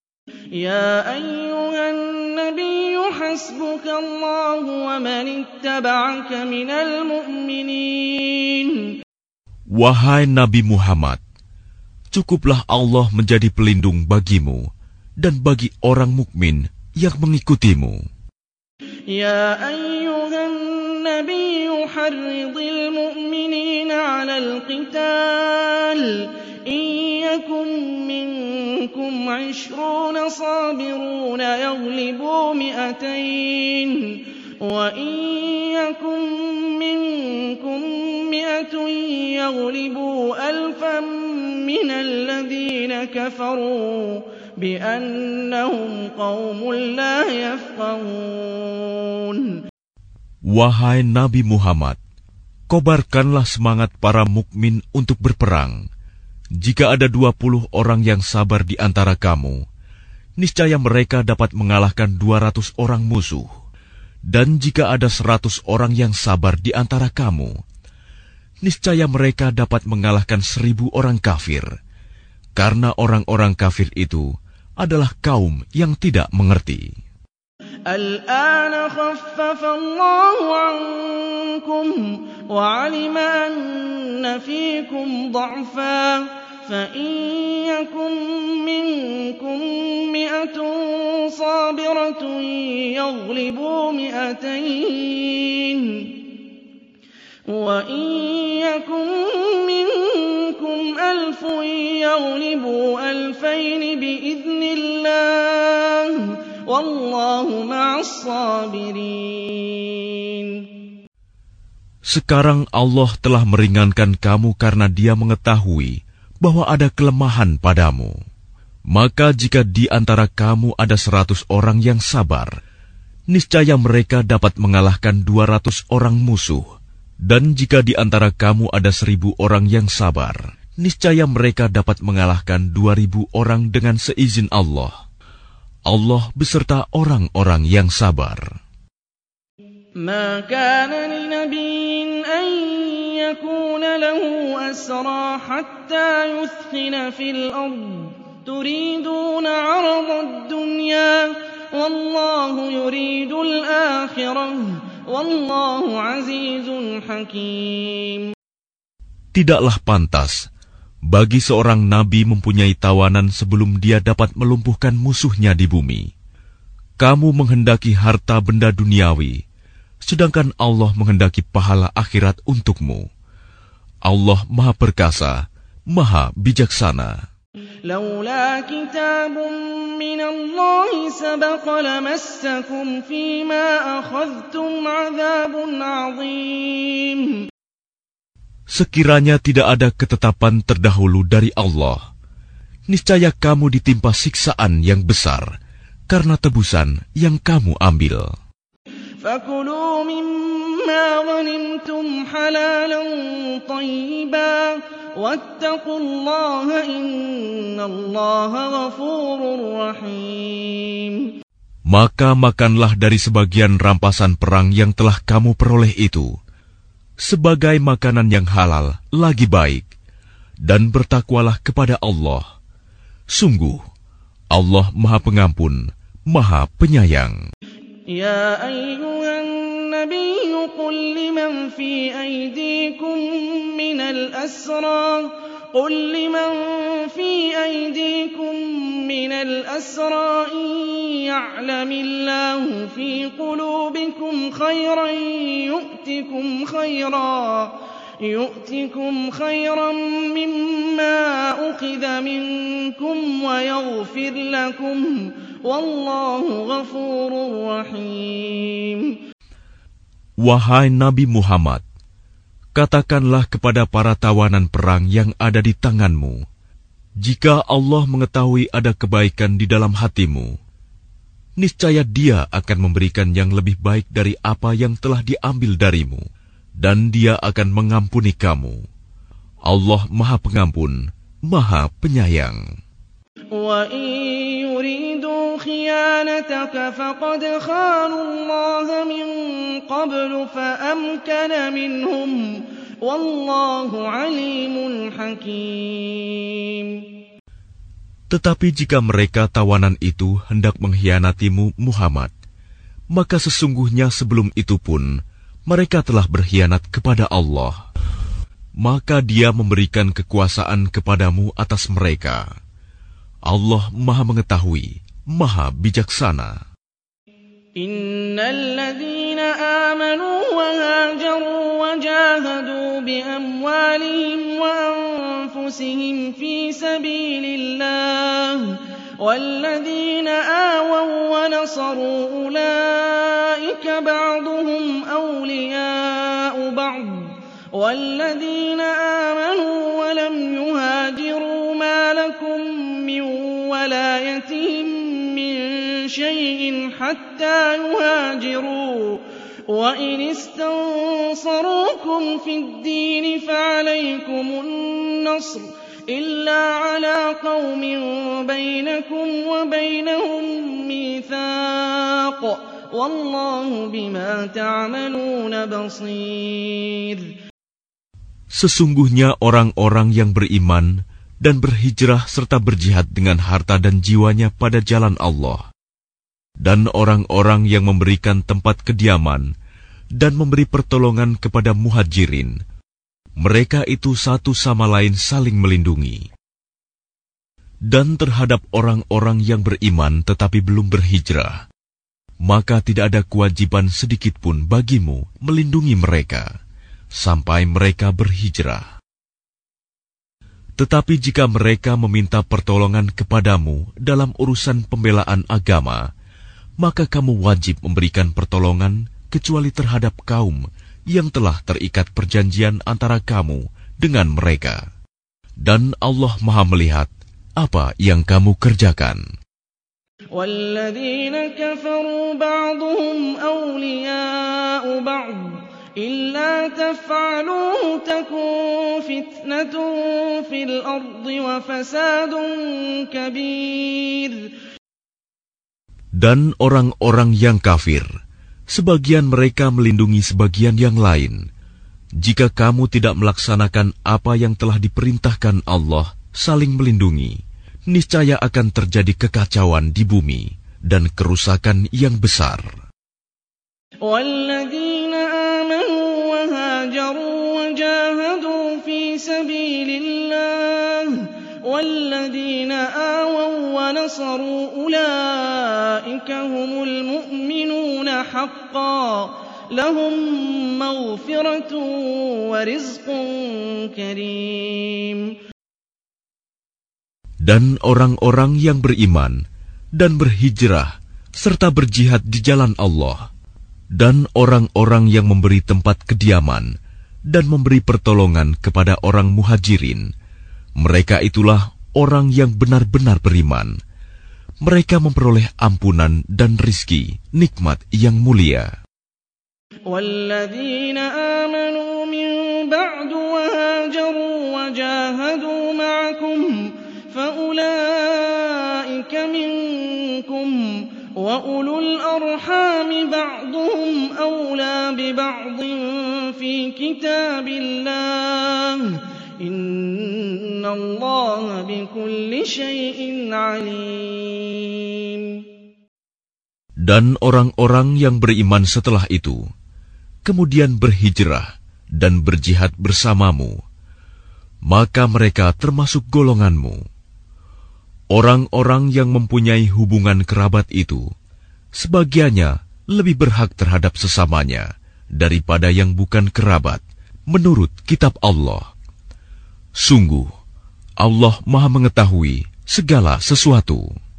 C: Ya ayyuhan nabiyyu hasbuka Allah wa man ittaba'aka minal mu'minin.
B: Wahai Nabi Muhammad, cukuplah Allah menjadi pelindung bagimu dan bagi orang mukmin yang mengikutimu.
C: Ya ayyuhan nabiyyu harridil mu'minina 'alal qital in yakum minkum 'ishruna sabiruna yaghlibu mi'atayn wa in yakum minkum mi'atun yaghlibu alfan minal ladzina kafaru bi'annahum qaumun la yafqahun.
B: Wahai Nabi Muhammad, kobarkanlah semangat para mukmin untuk berperang. Jika ada dua puluh orang yang sabar di antara kamu, niscaya mereka dapat mengalahkan dua ratus orang musuh. Dan jika ada seratus orang yang sabar di antara kamu, niscaya mereka dapat mengalahkan seribu orang kafir. Karena orang-orang kafir itu adalah kaum yang tidak mengerti.
C: Al-ana khaffafa Allahu ankum wa 'alima anna fiikum dha'fa fa-in yakum minkum mi'atun sabiratun yaghlibu mi'atayn wa in yakum minkum alfun yaghlibu alfayn bi'idznillah wallahu ma'as sabirin.
B: Sekarang Allah telah meringankan kamu karena Dia mengetahui bahwa ada kelemahan padamu. Maka jika di antara kamu ada seratus orang yang sabar, niscaya mereka dapat mengalahkan dua ratus orang musuh. Dan jika di antara kamu ada seribu orang yang sabar, niscaya mereka dapat mengalahkan dua ribu orang dengan seizin Allah. Allah beserta orang-orang yang sabar.
C: ما كان لنبي أن يكون له أسرى حتى يثخن في الأرض تريدون عرض الدنيا والله يريد الآخرة والله عزيز حكيم.
B: Tidaklah pantas bagi seorang nabi mempunyai tawanan sebelum dia dapat melumpuhkan musuhnya di bumi. Kamu menghendaki harta benda duniawi, sedangkan Allah menghendaki pahala akhirat untukmu. Allah Maha Perkasa, Maha Bijaksana.
C: لولا كتاب من الله سبق لمسكم فيما أخذتم عذاب عظيم.
B: Sekiranya tidak ada ketetapan terdahulu dari Allah, niscaya kamu ditimpa siksaan yang besar karena tebusan yang kamu ambil.
C: فكلوا مما غنمتم حلالا طيبا واتقوا الله إن الله غفور رحيم.
B: Maka makanlah dari sebagian rampasan perang yang telah kamu peroleh itu, sebagai makanan yang halal lagi baik, dan bertakwalah kepada Allah. Sungguh, Allah Maha Pengampun, Maha Penyayang.
C: يا أيها النبي قل لمن في أيديكم من الأسرى قل لمن في أيديكم من الأسرى إن يعلم الله في قلوبكم خيرا يؤتكم خيرا يؤتكم خيرا مما أخذ منكم ويغفر لكم والله غفور رحيم.
B: Wahai Nabi Muhammad, katakanlah kepada para tawanan perang yang ada di tanganmu, jika Allah mengetahui ada kebaikan di dalam hatimu, niscaya Dia akan memberikan yang lebih baik dari apa yang telah diambil darimu, dan Dia akan mengampuni kamu. Allah Maha Pengampun, Maha Penyayang.
C: وَإِن يُرِيدُوا خِيَانَتَكَ فَقَدْ خَانُوا اللَّهَ مِن قَبْلُ فَأَمْكَنَ مِنْهُمْ وَاللَّهُ عَلِيمٌ حَكِيمٌ.
B: Tetapi jika mereka tawanan itu hendak mengkhianatimu Muhammad, maka sesungguhnya sebelum itu pun mereka telah berkhianat kepada Allah. Maka Dia memberikan kekuasaan kepadamu atas mereka. Allah Maha Mengetahui, Maha Bijaksana.
C: Innal ladzina amanu wa hajaru wa jahadu bi amwalihim wa anfusihim fi sabilillah والذين آووا ونصروا أولئك بعضهم أولياء بعض والذين آمنوا ولم يهاجروا ما لكم من ولايتهم من شيء حتى يهاجروا وإن استنصروكم في الدين فعليكم النصر إلا على قوم بينكم وبينهم ميثاق والله بما تعملون بصير.
B: Sesungguhnya orang-orang yang beriman dan berhijrah serta berjihad dengan harta dan jiwanya pada jalan Allah, dan orang-orang yang memberikan tempat kediaman dan memberi pertolongan kepada muhajirin, mereka itu satu sama lain saling melindungi. Dan terhadap orang-orang yang beriman tetapi belum berhijrah, maka tidak ada kewajiban sedikit pun bagimu melindungi mereka sampai mereka berhijrah. Tetapi jika mereka meminta pertolongan kepadamu dalam urusan pembelaan agama, maka kamu wajib memberikan pertolongan kecuali terhadap kaum yang telah terikat perjanjian antara kamu dengan mereka. Dan Allah Maha melihat apa yang kamu kerjakan.
C: وَالَّذِينَ كَفَرُوا بَعْضُهُمْ أَوْلِيَاءُ بَعْضٍ إِلَّا تَفْعَلُوهُ تَكُنْ فِتْنَةٌ فِي الْأَرْضِ وَفَسَادٌ كَبِيرٌ.
B: Dan orang-orang yang kafir, sebagian mereka melindungi sebagian yang lain. Jika kamu tidak melaksanakan apa yang telah diperintahkan Allah, saling melindungi, niscaya akan terjadi kekacauan di bumi dan kerusakan yang besar.
C: وَالَّذِينَ آمَنُوا وَهَاجَرُوا وَجَاهَدُوا فِي سَبِيلِ اللَّهِ وَالَّذِينَ آوَوا وَنَصَرُوا أُولَئِكَ هُمُ الْمُؤْمِنُونَ حَقًّا لَهُم مَّغْفِرَةٌ وَرِزْقٌ كَرِيمٌ.
B: Dan orang-orang yang beriman dan berhijrah serta berjihad di jalan Allah, dan orang-orang yang memberi tempat kediaman dan memberi pertolongan kepada orang muhajirin, mereka itulah orang yang benar-benar beriman. Mereka memperoleh ampunan dan rizki, nikmat yang mulia.
C: وَالَّذِينَ آمَنُوا مِن بَعْدُ وَهَاجَرُوا وَجَاهَدُوا مَعَكُمْ فَأُولَئِكَ مِنكُمْ وَأُولُو الْأَرْحَامِ بَعْضُهُمْ أَوْلَىٰ بِبَعْضٍ فِي كِتَابِ اللَّهِ إِنَّ اللَّهَ بِكُلِّ شَيْءٍ عَلِيمٌ.
B: Dan orang-orang yang beriman setelah itu, kemudian berhijrah dan berjihad bersamamu, maka mereka termasuk golonganmu. Orang-orang yang mempunyai hubungan kerabat itu, sebagiannya lebih berhak terhadap sesamanya daripada yang bukan kerabat, menurut kitab Allah. Sungguh, Allah Maha Mengetahui segala sesuatu.